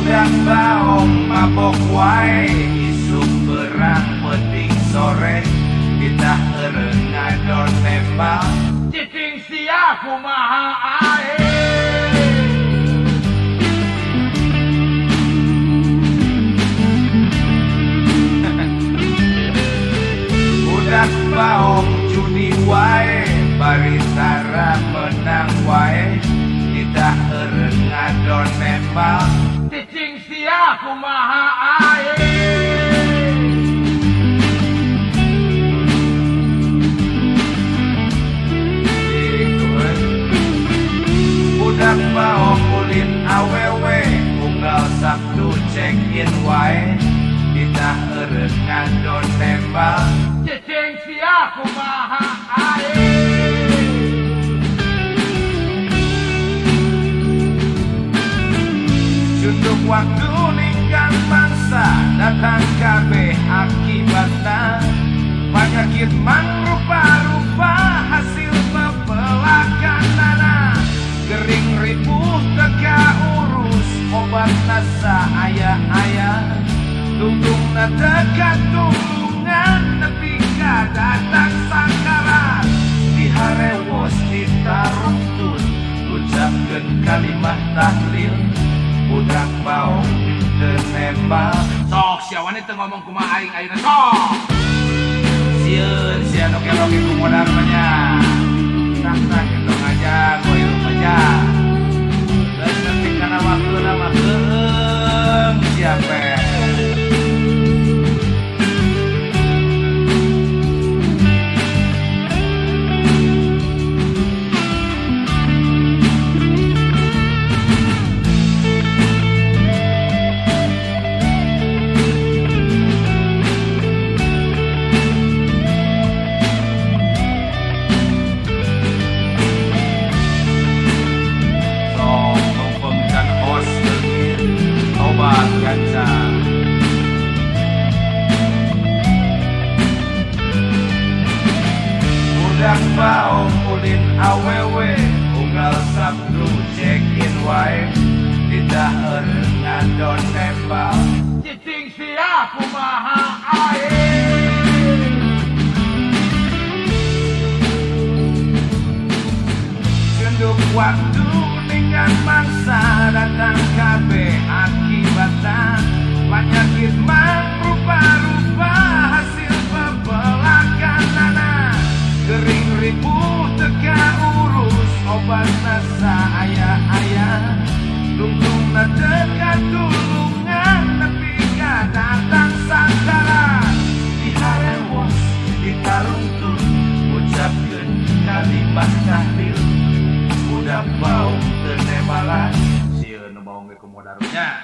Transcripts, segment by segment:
Budak baong mabok wae isuk berang penting sore kita eureun ngadon nembak cicing sia kumaha ae. Budak baong judi wae bari tara menang wae kita eureun ngadon nembak cicing sia kumaha ae. Budak baong ulin awewe unggal Sabtu check in wae kita eureun ngadon nembak cicing sia kumaha ae. Untuk waktu ninggal mangsa datang kabeh akibatna penyakit mang rupa-rupa hasil pepelakanana gering ripuh teka urus obat nasa ayah-ayah tungtungna teka tulungan nepi ka datang sakarat diharewos ditaruntun ucapkeun kalimat tahlil. Budak baong teu nembak sok sia wanita ngomong kumaha aing ayeuna sok sieun sia noke-noke kumodar mah nya tak gendong aja goyong aja geus nepi kana waktuna mah keung sia pe. Budak baong ulin awewe unggal Sabtu check in wae tidak eureun ngadon nembak cicing sia kumaha ae. Genduk waktu ninggal mangsa datang kabeh akibatna penyakit mang rupa-rupa hasil pepelakanana gering ripuh teka urus obat nasa ayah-ayah tungtungna teka tulungan nepi ka datang sakarat diharewos ditaruntun ucapkeun kalimat tahlil. Budak baong teu nembalan sieun nu baong ge kumodar nya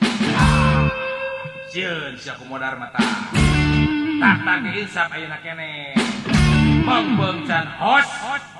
sieun sia kumodar mata tak insap ayeuna keneh Bang Can Host